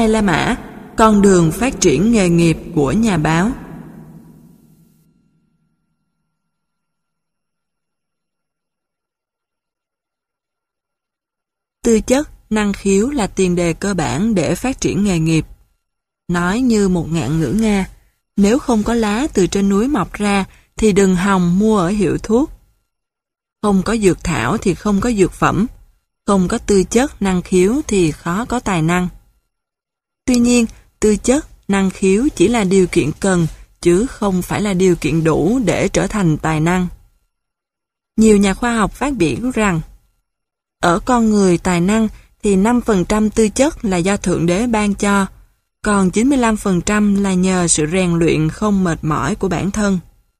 Dalai Lama, con đường phát triển nghề nghiệp của nhà báo. Tư chất, năng khiếu là tiền đề cơ bản để phát triển nghề nghiệp. Nói như một ngạn ngữ Nga, nếu không có lá từ trên núi mọc ra thì đừng hòng mua ở hiệu thuốc. Không có dược thảo thì không có dược phẩm, không có tư chất, năng khiếu thì khó có tài năng. Tuy nhiên, tư chất, năng khiếu chỉ là điều kiện cần, chứ không phải là điều kiện đủ để trở thành tài năng. Nhiều nhà khoa học phát biểu rằng, ở con người tài năng thì 5% tư chất là do Thượng Đế ban cho, còn 95% là nhờ sự rèn luyện không mệt mỏi của bản thân.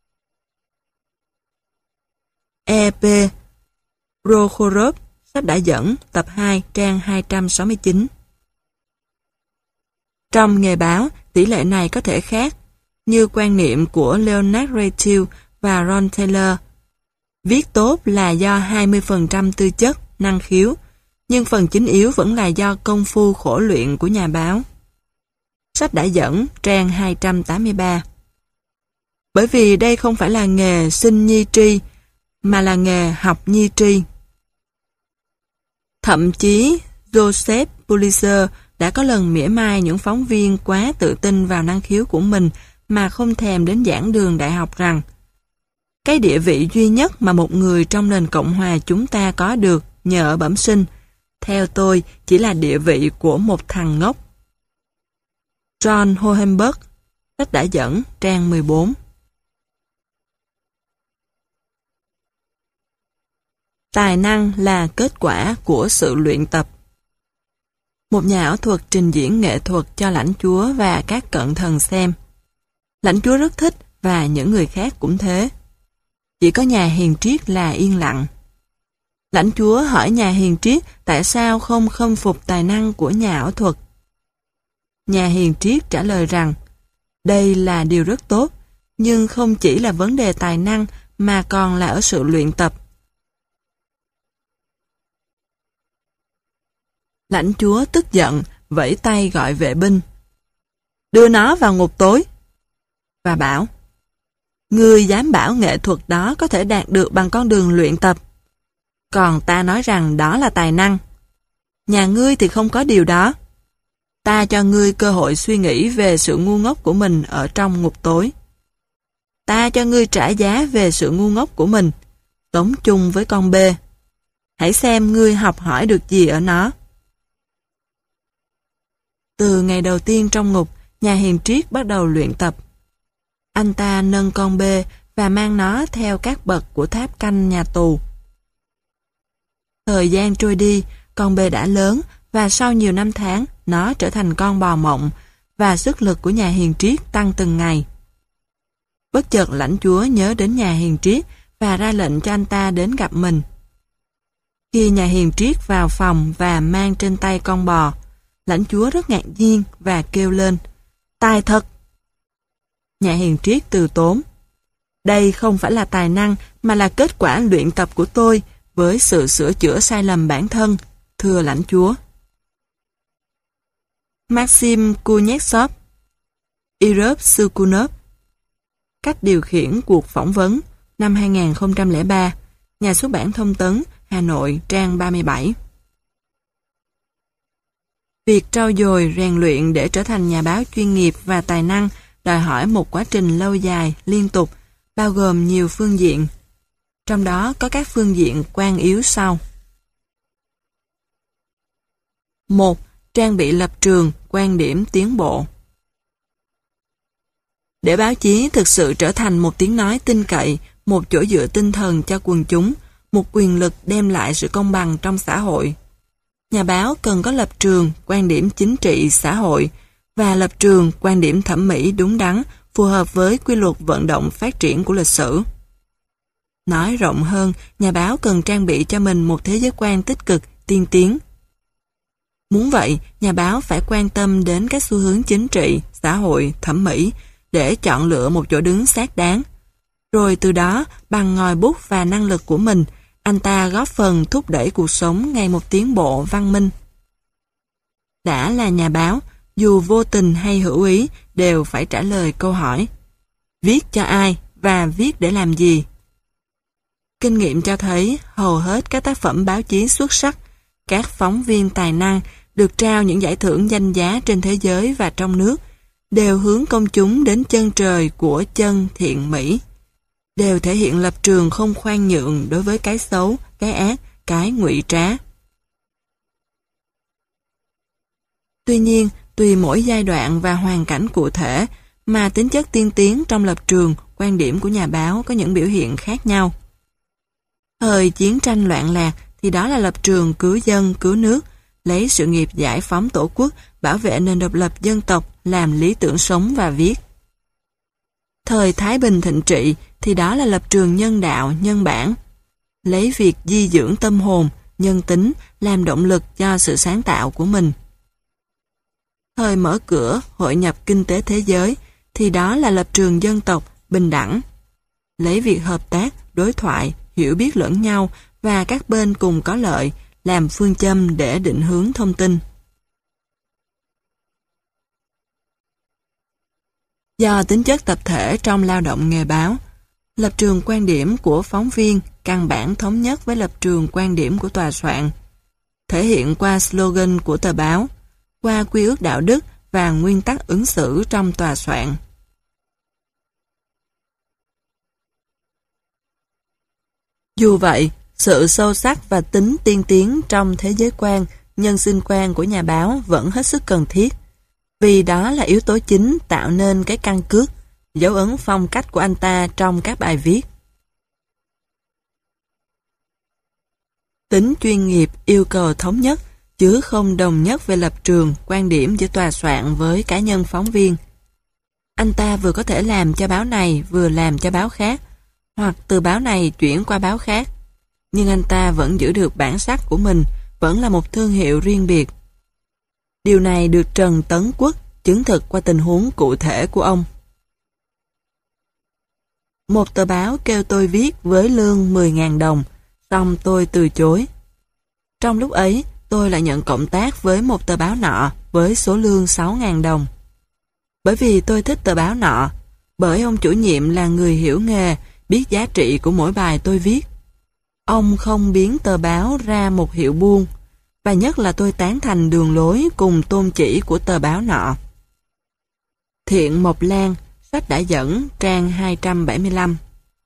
E.P. Prokhorov, sách đã dẫn, tập 2, trang 269. Trong nghề báo, tỷ lệ này có thể khác, như quan niệm của Leonard Raytil và Ron Taylor. Viết tốt là do 20% tư chất, năng khiếu, nhưng phần chính yếu vẫn là do công phu khổ luyện của nhà báo. Sách đã dẫn, trang 283. Bởi vì đây không phải là nghề sinh nhi tri, mà là nghề học nhi tri. Thậm chí, Joseph Pulitzer đã có lần mỉa mai những phóng viên quá tự tin vào năng khiếu của mình mà không thèm đến giảng đường đại học rằng cái địa vị duy nhất mà một người trong nền Cộng hòa chúng ta có được nhờ bẩm sinh, theo tôi chỉ là địa vị của một thằng ngốc. John Hohenberg, sách đã dẫn, trang 14. Tài năng là kết quả của sự luyện tập. Một nhà ảo thuật trình diễn nghệ thuật cho lãnh chúa và các cận thần xem. Lãnh chúa rất thích và những người khác cũng thế. Chỉ có nhà hiền triết là yên lặng. Lãnh chúa hỏi nhà hiền triết tại sao không khâm phục tài năng của nhà ảo thuật. Nhà hiền triết trả lời rằng đây là điều rất tốt, nhưng không chỉ là vấn đề tài năng mà còn là ở sự luyện tập. Lãnh chúa tức giận, vẫy tay gọi vệ binh. Đưa nó vào ngục tối. Và bảo, ngươi dám bảo nghệ thuật đó có thể đạt được bằng con đường luyện tập. Còn ta nói rằng đó là tài năng. Nhà ngươi thì không có điều đó. Ta cho ngươi cơ hội suy nghĩ về sự ngu ngốc của mình ở trong ngục tối. Ta cho ngươi trả giá về sự ngu ngốc của mình, sống chung với con bê. Hãy xem ngươi học hỏi được gì ở nó. Từ ngày đầu tiên trong ngục, nhà hiền triết bắt đầu luyện tập. Anh ta nâng con bê và mang nó theo các bậc của tháp canh nhà tù. Thời gian trôi đi, con bê đã lớn và sau nhiều năm tháng, nó trở thành con bò mộng và sức lực của nhà hiền triết tăng từng ngày. Bất chợt lãnh chúa nhớ đến nhà hiền triết và ra lệnh cho anh ta đến gặp mình. Khi nhà hiền triết vào phòng và mang trên tay con bò, lãnh chúa rất ngạc nhiên và kêu lên, tài thật! Nhà hiền triết từ tốn, đây không phải là tài năng mà là kết quả luyện tập của tôi với sự sửa chữa sai lầm bản thân, thưa lãnh chúa. Maxim Kuznetsov, Irov Sukunov, Cách điều khiển cuộc phỏng vấn, năm 2003, Nhà xuất bản Thông tấn, Hà Nội, trang 37. Việc trau dồi, rèn luyện để trở thành nhà báo chuyên nghiệp và tài năng đòi hỏi một quá trình lâu dài, liên tục, bao gồm nhiều phương diện. Trong đó có các phương diện quan yếu sau. 1. Trang bị lập trường, quan điểm tiến bộ. Để báo chí thực sự trở thành một tiếng nói tin cậy, một chỗ dựa tinh thần cho quần chúng, một quyền lực đem lại sự công bằng trong xã hội, nhà báo cần có lập trường, quan điểm chính trị, xã hội và lập trường, quan điểm thẩm mỹ đúng đắn, phù hợp với quy luật vận động phát triển của lịch sử. Nói rộng hơn, nhà báo cần trang bị cho mình một thế giới quan tích cực, tiên tiến. Muốn vậy, nhà báo phải quan tâm đến các xu hướng chính trị, xã hội, thẩm mỹ để chọn lựa một chỗ đứng xác đáng. Rồi từ đó, bằng ngòi bút và năng lực của mình, anh ta góp phần thúc đẩy cuộc sống ngày một tiến bộ văn minh. Đã là nhà báo, dù vô tình hay hữu ý, đều phải trả lời câu hỏi: viết cho ai và viết để làm gì? Kinh nghiệm cho thấy hầu hết các tác phẩm báo chí xuất sắc, các phóng viên tài năng được trao những giải thưởng danh giá trên thế giới và trong nước, đều hướng công chúng đến chân trời của chân thiện mỹ, đều thể hiện lập trường không khoan nhượng đối với cái xấu, cái ác, cái ngụy trá. Tuy nhiên, tùy mỗi giai đoạn và hoàn cảnh cụ thể mà tính chất tiên tiến trong lập trường, quan điểm của nhà báo có những biểu hiện khác nhau. Thời chiến tranh loạn lạc thì đó là lập trường cứu dân, cứu nước, lấy sự nghiệp giải phóng tổ quốc, bảo vệ nền độc lập dân tộc làm lý tưởng sống và viết. Thời Thái Bình thịnh trị thì đó là lập trường nhân đạo, nhân bản, lấy việc di dưỡng tâm hồn, nhân tính làm động lực cho sự sáng tạo của mình. Thời mở cửa, hội nhập kinh tế thế giới thì đó là lập trường dân tộc, bình đẳng, lấy việc hợp tác, đối thoại, hiểu biết lẫn nhau và các bên cùng có lợi làm phương châm để định hướng thông tin. Do tính chất tập thể trong lao động nghề báo, lập trường quan điểm của phóng viên căn bản thống nhất với lập trường quan điểm của tòa soạn, thể hiện qua slogan của tờ báo, qua quy ước đạo đức và nguyên tắc ứng xử trong tòa soạn. Dù vậy, sự sâu sắc và tính tiên tiến trong thế giới quan, nhân sinh quan của nhà báo vẫn hết sức cần thiết, vì đó là yếu tố chính tạo nên cái căn cước, dấu ấn phong cách của anh ta trong các bài viết. Tính chuyên nghiệp yêu cầu thống nhất, chứ không đồng nhất về lập trường, quan điểm giữa tòa soạn với cá nhân phóng viên. Anh ta vừa có thể làm cho báo này vừa làm cho báo khác, hoặc từ báo này chuyển qua báo khác, nhưng anh ta vẫn giữ được bản sắc của mình, vẫn là một thương hiệu riêng biệt. Điều này được Trần Tấn Quốc chứng thực qua tình huống cụ thể của ông. Một tờ báo kêu tôi viết với lương 10.000 đồng, xong tôi từ chối. Trong lúc ấy, tôi lại nhận cộng tác với một tờ báo nọ với số lương 6.000 đồng. Bởi vì tôi thích tờ báo nọ, bởi ông chủ nhiệm là người hiểu nghề, biết giá trị của mỗi bài tôi viết. Ông không biến tờ báo ra một hiệu buôn, và nhất là tôi tán thành đường lối cùng tôn chỉ của tờ báo nọ. Thiện Mộc Lan, sách đã dẫn, trang 275.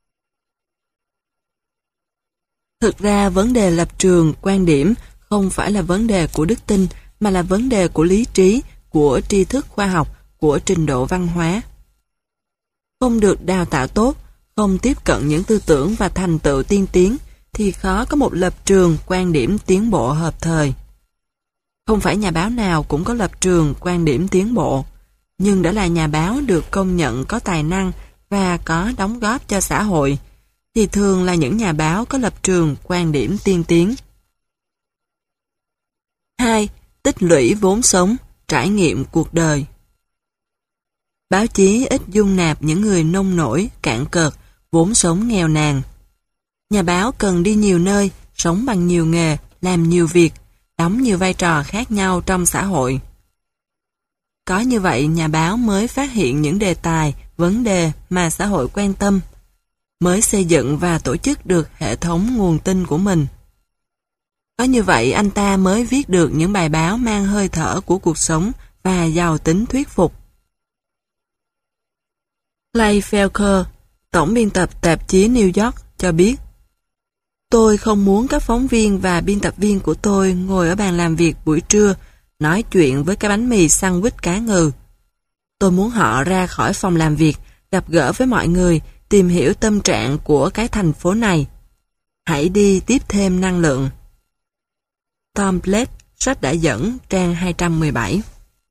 Thực ra vấn đề lập trường, quan điểm không phải là vấn đề của đức tin, mà là vấn đề của lý trí, của tri thức khoa học, của trình độ văn hóa. Không được đào tạo tốt, không tiếp cận những tư tưởng và thành tựu tiên tiến, thì khó có một lập trường, quan điểm tiến bộ hợp thời. Không phải nhà báo nào cũng có lập trường, quan điểm tiến bộ, nhưng đã là nhà báo được công nhận có tài năng và có đóng góp cho xã hội, thì thường là những nhà báo có lập trường, quan điểm tiên tiến. 2. Tích lũy vốn sống, trải nghiệm cuộc đời. Báo chí ít dung nạp những người nông nổi, cạn cợt, vốn sống nghèo nàn. Nhà báo cần đi nhiều nơi, sống bằng nhiều nghề, làm nhiều việc, đóng nhiều vai trò khác nhau trong xã hội. Có như vậy, nhà báo mới phát hiện những đề tài, vấn đề mà xã hội quan tâm, mới xây dựng và tổ chức được hệ thống nguồn tin của mình. Có như vậy, anh ta mới viết được những bài báo mang hơi thở của cuộc sống và giàu tính thuyết phục. Clay Felker, tổng biên tập tạp chí New York, cho biết: tôi không muốn các phóng viên và biên tập viên của tôi ngồi ở bàn làm việc buổi trưa nói chuyện với cái bánh mì sandwich cá ngừ. Tôi muốn họ ra khỏi phòng làm việc, gặp gỡ với mọi người, tìm hiểu tâm trạng của cái thành phố này. Hãy đi tiếp thêm năng lượng. Tom Blake, sách đã dẫn, trang 217.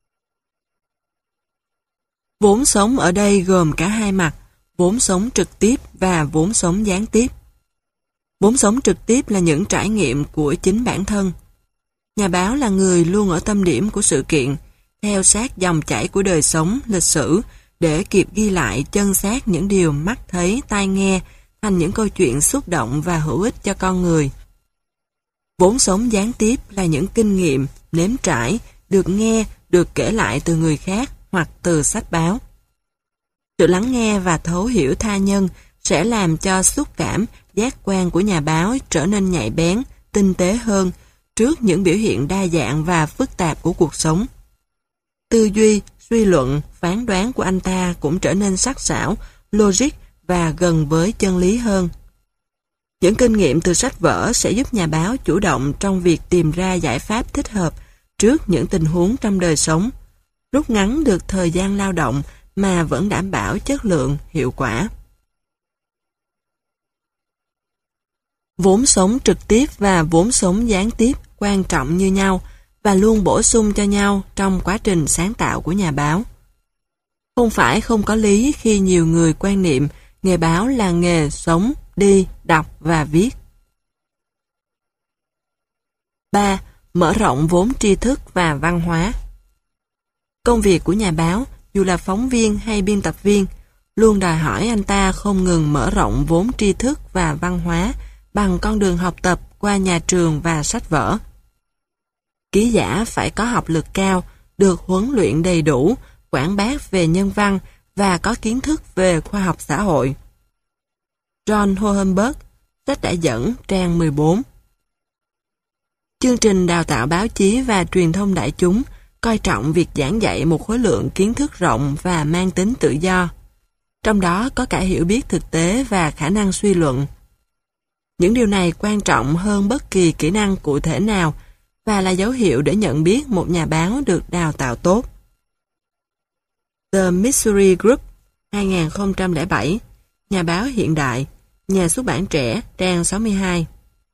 Vốn sống ở đây gồm cả hai mặt, vốn sống trực tiếp và vốn sống gián tiếp. Vốn sống trực tiếp là những trải nghiệm của chính bản thân. Nhà báo là người luôn ở tâm điểm của sự kiện, theo sát dòng chảy của đời sống, lịch sử, để kịp ghi lại chân xác những điều mắt thấy, tai nghe, thành những câu chuyện xúc động và hữu ích cho con người. Vốn sống gián tiếp là những kinh nghiệm, nếm trải, được nghe, được kể lại từ người khác hoặc từ sách báo. Sự lắng nghe và thấu hiểu tha nhân sẽ làm cho xúc cảm, giác quan của nhà báo trở nên nhạy bén, tinh tế hơn trước những biểu hiện đa dạng và phức tạp của cuộc sống. Tư duy, suy luận, phán đoán của anh ta cũng trở nên sắc sảo, logic và gần với chân lý hơn. Những kinh nghiệm từ sách vở sẽ giúp nhà báo chủ động trong việc tìm ra giải pháp thích hợp trước những tình huống trong đời sống, rút ngắn được thời gian lao động mà vẫn đảm bảo chất lượng, hiệu quả. Vốn sống trực tiếp và vốn sống gián tiếp quan trọng như nhau và luôn bổ sung cho nhau trong quá trình sáng tạo của nhà báo. Không phải không có lý khi nhiều người quan niệm nghề báo là nghề sống, đi, đọc và viết. 3. Mở rộng vốn tri thức và văn hóa. Công việc của nhà báo, dù là phóng viên hay biên tập viên, luôn đòi hỏi anh ta không ngừng mở rộng vốn tri thức và văn hóa bằng con đường học tập qua nhà trường và sách vở. Ký giả phải có học lực cao, được huấn luyện đầy đủ, quảng bá về nhân văn và có kiến thức về khoa học xã hội. John Hohenberg, sách đã dẫn, trang 14. Chương trình đào tạo báo chí và truyền thông đại chúng coi trọng việc giảng dạy một khối lượng kiến thức rộng và mang tính tự do. Trong đó có cả hiểu biết thực tế và khả năng suy luận. Những điều này quan trọng hơn bất kỳ kỹ năng cụ thể nào và là dấu hiệu để nhận biết một nhà báo được đào tạo tốt. The Missouri Group, 2007, nhà báo hiện đại, nhà xuất bản trẻ, trang 62.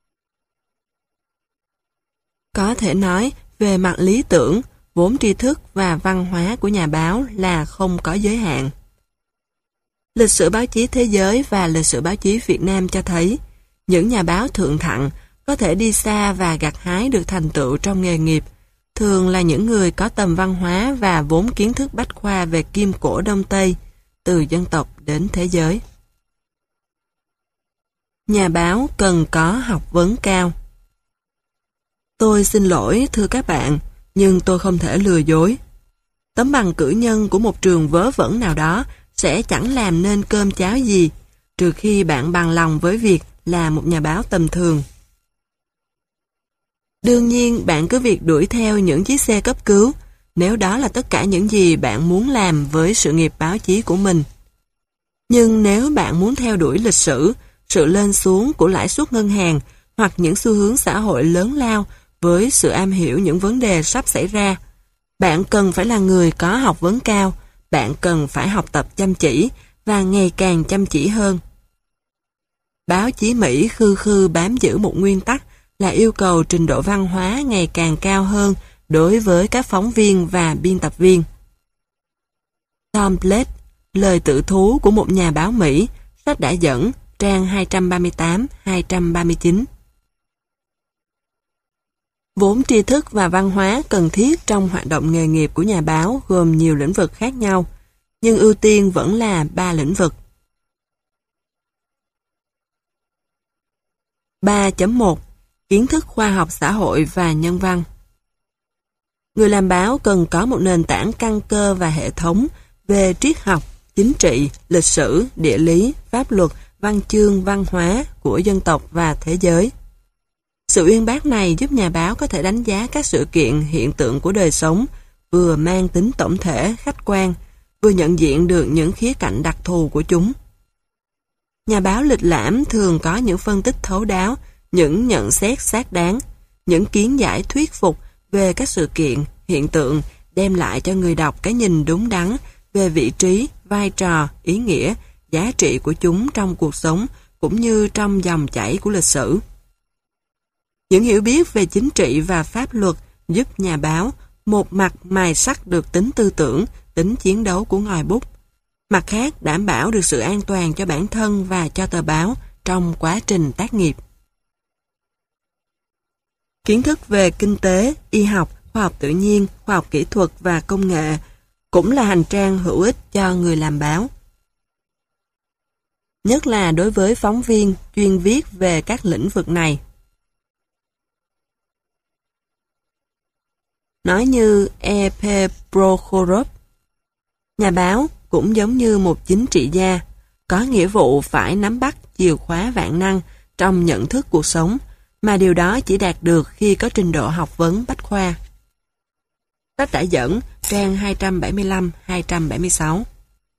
Có thể nói, về mặt lý tưởng, vốn tri thức và văn hóa của nhà báo là không có giới hạn. Lịch sử báo chí thế giới và lịch sử báo chí Việt Nam cho thấy, những nhà báo thượng thặng có thể đi xa và gặt hái được thành tựu trong nghề nghiệp, thường là những người có tầm văn hóa và vốn kiến thức bách khoa về Kim Cổ Đông Tây, từ dân tộc đến thế giới. Nhà báo cần có học vấn cao. Tôi xin lỗi thưa các bạn, nhưng tôi không thể lừa dối. Tấm bằng cử nhân của một trường vớ vẩn nào đó sẽ chẳng làm nên cơm cháo gì, trừ khi bạn bằng lòng với việc là một nhà báo tầm thường. Đương nhiên bạn cứ việc đuổi theo những chiếc xe cấp cứu, nếu đó là tất cả những gì bạn muốn làm với sự nghiệp báo chí của mình. Nhưng nếu bạn muốn theo đuổi lịch sử, sự lên xuống của lãi suất ngân hàng hoặc những xu hướng xã hội lớn lao với sự am hiểu những vấn đề sắp xảy ra, bạn cần phải là người có học vấn cao, bạn cần phải học tập chăm chỉ và ngày càng chăm chỉ hơn. Báo chí Mỹ khư khư bám giữ một nguyên tắc là yêu cầu trình độ văn hóa ngày càng cao hơn đối với các phóng viên và biên tập viên. Tom Blake, lời tự thú của một nhà báo Mỹ, sách đã dẫn, trang 238-239. Vốn tri thức và văn hóa cần thiết trong hoạt động nghề nghiệp của nhà báo gồm nhiều lĩnh vực khác nhau, nhưng ưu tiên vẫn là 3 lĩnh vực. 3.1 Kiến thức khoa học xã hội và nhân văn. Người làm báo cần có một nền tảng căn cơ và hệ thống về triết học, chính trị, lịch sử, địa lý, pháp luật, văn chương, văn hóa của dân tộc và thế giới. Sự uyên bác này giúp nhà báo có thể đánh giá các sự kiện, hiện tượng của đời sống, vừa mang tính tổng thể, khách quan, vừa nhận diện được những khía cạnh đặc thù của chúng. Nhà báo lịch lãm thường có những phân tích thấu đáo, những nhận xét xác đáng, những kiến giải thuyết phục về các sự kiện, hiện tượng, đem lại cho người đọc cái nhìn đúng đắn về vị trí, vai trò, ý nghĩa, giá trị của chúng trong cuộc sống cũng như trong dòng chảy của lịch sử. Những hiểu biết về chính trị và pháp luật giúp nhà báo một mặt mài sắc được tính tư tưởng, tính chiến đấu của ngòi bút, mặt khác đảm bảo được sự an toàn cho bản thân và cho tờ báo trong quá trình tác nghiệp. Kiến thức về kinh tế, y học, khoa học tự nhiên, khoa học kỹ thuật và công nghệ cũng là hành trang hữu ích cho người làm báo. Nhất là đối với phóng viên chuyên viết về các lĩnh vực này. nói như E.P. Prokhorov. Nhà báo cũng giống như một chính trị gia, có nghĩa vụ phải nắm bắt chìa khóa vạn năng trong nhận thức cuộc sống, mà điều đó chỉ đạt được khi có trình độ học vấn bách khoa. Sách đã dẫn, trang 275-276.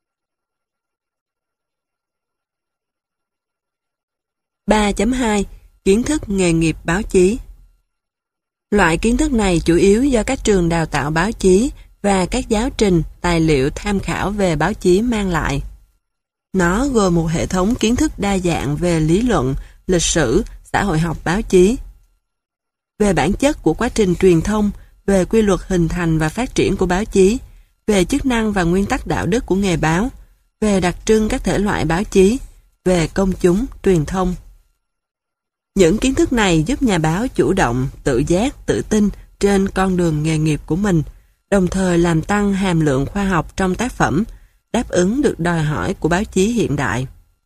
(3.2) Kiến thức nghề nghiệp báo chí. Loại kiến thức này chủ yếu do các trường đào tạo báo chí và các giáo trình, tài liệu tham khảo về báo chí mang lại. Nó gồm một hệ thống kiến thức đa dạng về lý luận, lịch sử, xã hội học báo chí, về bản chất của quá trình truyền thông, về quy luật hình thành và phát triển của báo chí, về chức năng và nguyên tắc đạo đức của nghề báo, về đặc trưng các thể loại báo chí, về công chúng, truyền thông. Những kiến thức này giúp nhà báo chủ động, tự giác, tự tin trên con đường nghề nghiệp của mình, đồng thời làm tăng hàm lượng khoa học trong tác phẩm, đáp ứng được đòi hỏi của báo chí hiện đại.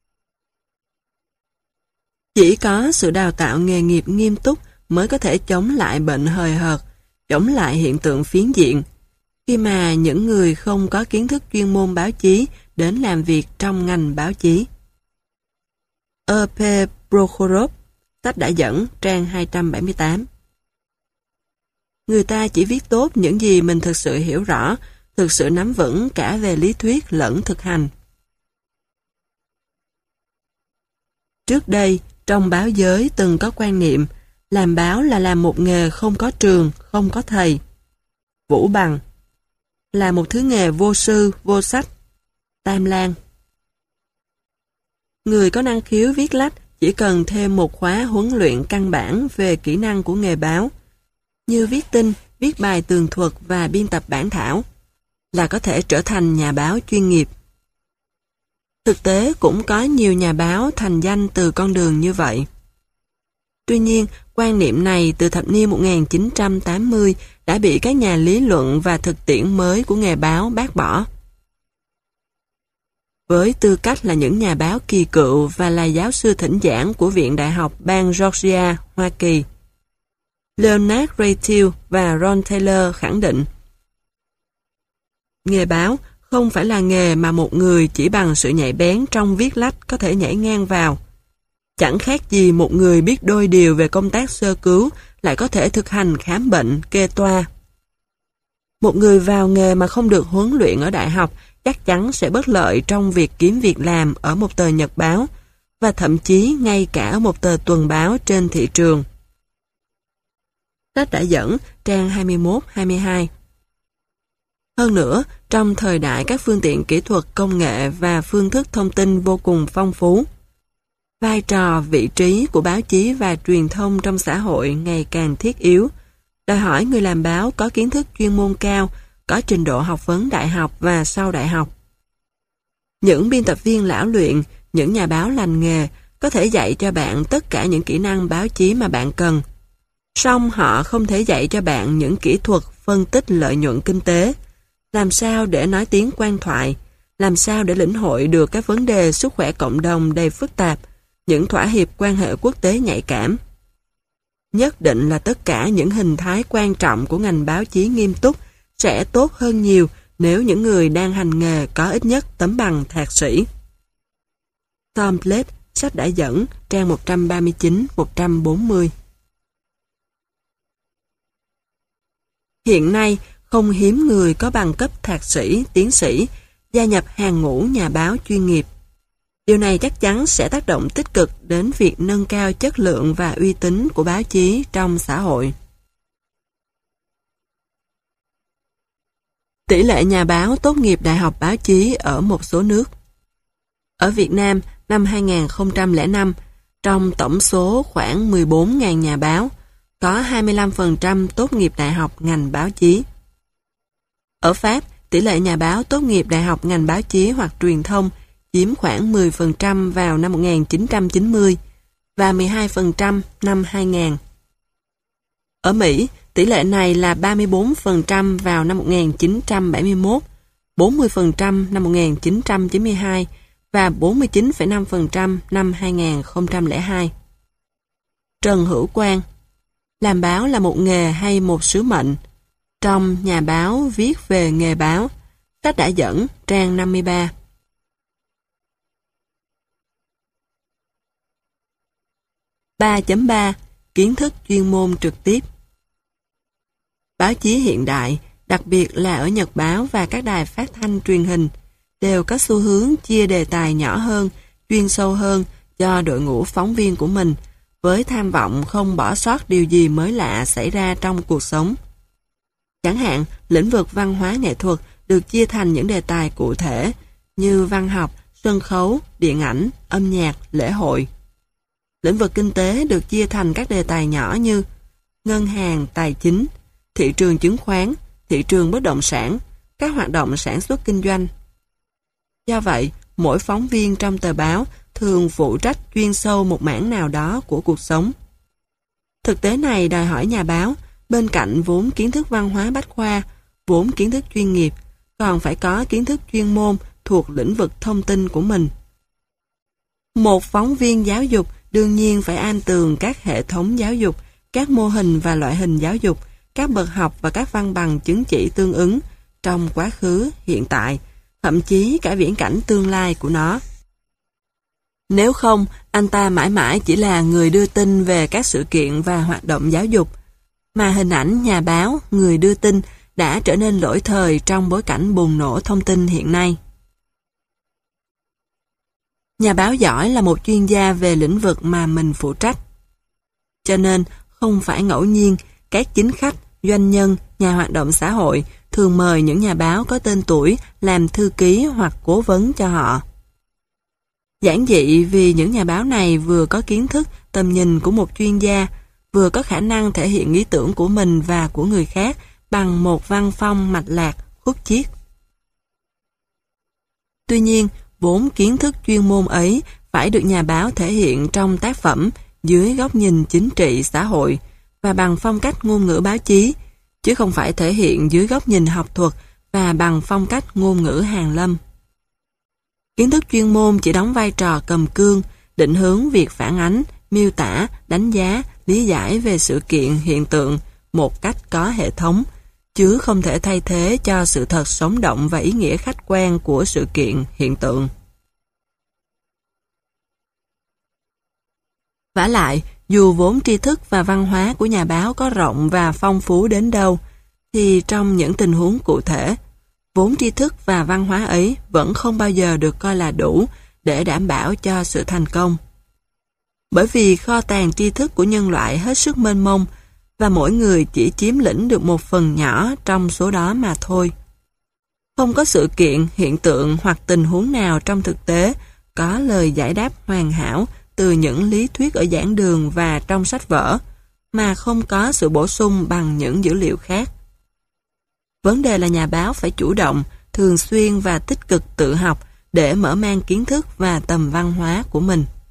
Chỉ có sự đào tạo nghề nghiệp nghiêm túc mới có thể chống lại bệnh hời hợt, chống lại hiện tượng phiến diện, khi mà những người không có kiến thức chuyên môn báo chí đến làm việc trong ngành báo chí. E.P. Prokhorov, sách đã dẫn, trang 278. Người ta chỉ viết tốt những gì mình thực sự hiểu rõ, thực sự nắm vững cả về lý thuyết lẫn thực hành. Trước đây, trong báo giới từng có quan niệm làm báo là làm một nghề không có trường, không có thầy. Vũ Bằng là một thứ nghề vô sư, vô sách. Tam Lan. Người có năng khiếu viết lách chỉ cần thêm một khóa huấn luyện căn bản về kỹ năng của nghề báo, như viết tin, viết bài tường thuật và biên tập bản thảo, là có thể trở thành nhà báo chuyên nghiệp. Thực tế cũng có nhiều nhà báo thành danh từ con đường như vậy. Tuy nhiên, quan niệm này từ thập niên 1980 đã bị các nhà lý luận và thực tiễn mới của nghề báo bác bỏ. Với tư cách là những nhà báo kỳ cựu và là giáo sư thỉnh giảng của Viện Đại học bang Georgia, Hoa Kỳ, Leonard Raytil và Ron Taylor khẳng định nghề báo không phải là nghề mà một người chỉ bằng sự nhạy bén trong viết lách có thể nhảy ngang vào. Chẳng khác gì một người biết đôi điều về công tác sơ cứu lại có thể thực hành khám bệnh, kê toa. Một người vào nghề mà không được huấn luyện ở đại học chắc chắn sẽ bất lợi trong việc kiếm việc làm ở một tờ nhật báo và thậm chí ngay cả ở một tờ tuần báo trên thị trường. Sách đã dẫn, trang 21-22. Hơn nữa, trong thời đại các phương tiện kỹ thuật công nghệ và phương thức thông tin vô cùng phong phú, vai trò, vị trí của báo chí và truyền thông trong xã hội ngày càng thiết yếu, đòi hỏi người làm báo có kiến thức chuyên môn cao, có trình độ học vấn đại học và sau đại học. Những biên tập viên lão luyện, những nhà báo lành nghề có thể dạy cho bạn tất cả những kỹ năng báo chí mà bạn cần. Song họ không thể dạy cho bạn những kỹ thuật phân tích lợi nhuận kinh tế, làm sao để nói tiếng quan thoại, làm sao để lĩnh hội được các vấn đề sức khỏe cộng đồng đầy phức tạp, những thỏa hiệp quan hệ quốc tế nhạy cảm. Nhất định là tất cả những hình thái quan trọng của ngành báo chí nghiêm túc sẽ tốt hơn nhiều nếu những người đang hành nghề có ít nhất tấm bằng thạc sĩ. Tom Blake, sách đã dẫn, trang 139-140. Hiện nay, không hiếm người có bằng cấp thạc sĩ, tiến sĩ, gia nhập hàng ngũ nhà báo chuyên nghiệp. Điều này chắc chắn sẽ tác động tích cực đến việc nâng cao chất lượng và uy tín của báo chí trong xã hội. Tỷ lệ nhà báo tốt nghiệp đại học báo chí ở một số nước. Ở Việt Nam, năm 2005, trong tổng số khoảng 14.000 nhà báo, có 25% tốt nghiệp đại học ngành báo chí. Ở Pháp, tỷ lệ nhà báo tốt nghiệp đại học ngành báo chí hoặc truyền thông chiếm khoảng 10% vào năm 1990 và 12% năm 2000. Ở Mỹ, tỷ lệ này là 34% vào năm 1971, 40% năm 1992 và 49,5% năm 2002. Trần Hữu Quang: làm báo là một nghề hay một sứ mệnh? trong Nhà báo viết về nghề báo, sách đã dẫn, trang 53. 3.3 Kiến thức chuyên môn trực tiếp. Báo chí hiện đại, đặc biệt là ở nhật báo và các đài phát thanh truyền hình, đều có xu hướng chia đề tài nhỏ hơn, chuyên sâu hơn cho đội ngũ phóng viên của mình, với tham vọng không bỏ sót điều gì mới lạ xảy ra trong cuộc sống. Chẳng hạn, lĩnh vực văn hóa nghệ thuật được chia thành những đề tài cụ thể như văn học, sân khấu, điện ảnh, âm nhạc, lễ hội. Lĩnh vực kinh tế được chia thành các đề tài nhỏ như ngân hàng, tài chính, thị trường chứng khoán, thị trường bất động sản, các hoạt động sản xuất kinh doanh. Do vậy, mỗi phóng viên trong tờ báo thường phụ trách chuyên sâu một mảng nào đó của cuộc sống. Thực tế này đòi hỏi nhà báo, bên cạnh vốn kiến thức văn hóa bách khoa, vốn kiến thức chuyên nghiệp, còn phải có kiến thức chuyên môn thuộc lĩnh vực thông tin của mình. Một phóng viên giáo dục đương nhiên phải am tường các hệ thống giáo dục, các mô hình và loại hình giáo dục, các bậc học và các văn bằng chứng chỉ tương ứng trong quá khứ, hiện tại, thậm chí cả viễn cảnh tương lai của nó. Nếu không, anh ta mãi mãi chỉ là người đưa tin về các sự kiện và hoạt động giáo dục, mà hình ảnh nhà báo, người đưa tin đã trở nên lỗi thời trong bối cảnh bùng nổ thông tin hiện nay. Nhà báo giỏi là một chuyên gia về lĩnh vực mà mình phụ trách. Cho nên, không phải ngẫu nhiên, các chính khách, doanh nhân, nhà hoạt động xã hội thường mời những nhà báo có tên tuổi làm thư ký hoặc cố vấn cho họ. Giản dị vì những nhà báo này vừa có kiến thức, tầm nhìn của một chuyên gia, vừa có khả năng thể hiện ý tưởng của mình và của người khác bằng một văn phong mạch lạc, khuất chiết. Tuy nhiên, vốn kiến thức chuyên môn ấy phải được nhà báo thể hiện trong tác phẩm dưới góc nhìn chính trị xã hội và bằng phong cách ngôn ngữ báo chí, chứ không phải thể hiện dưới góc nhìn học thuật và bằng phong cách ngôn ngữ hàn lâm. Kiến thức chuyên môn chỉ đóng vai trò cầm cương, định hướng việc phản ánh, miêu tả, đánh giá, lý giải về sự kiện, hiện tượng một cách có hệ thống, chứ không thể thay thế cho sự thật sống động và ý nghĩa khách quan của sự kiện, hiện tượng. Vả lại, dù vốn tri thức và văn hóa của nhà báo có rộng và phong phú đến đâu, thì trong những tình huống cụ thể, vốn tri thức và văn hóa ấy vẫn không bao giờ được coi là đủ để đảm bảo cho sự thành công. Bởi vì kho tàng tri thức của nhân loại hết sức mênh mông và mỗi người chỉ chiếm lĩnh được một phần nhỏ trong số đó mà thôi. Không có sự kiện, hiện tượng hoặc tình huống nào trong thực tế có lời giải đáp hoàn hảo từ những lý thuyết ở giảng đường và trong sách vở, mà không có sự bổ sung bằng những dữ liệu khác. Vấn đề là nhà báo phải chủ động, thường xuyên và tích cực tự học để mở mang kiến thức và tầm văn hóa của mình.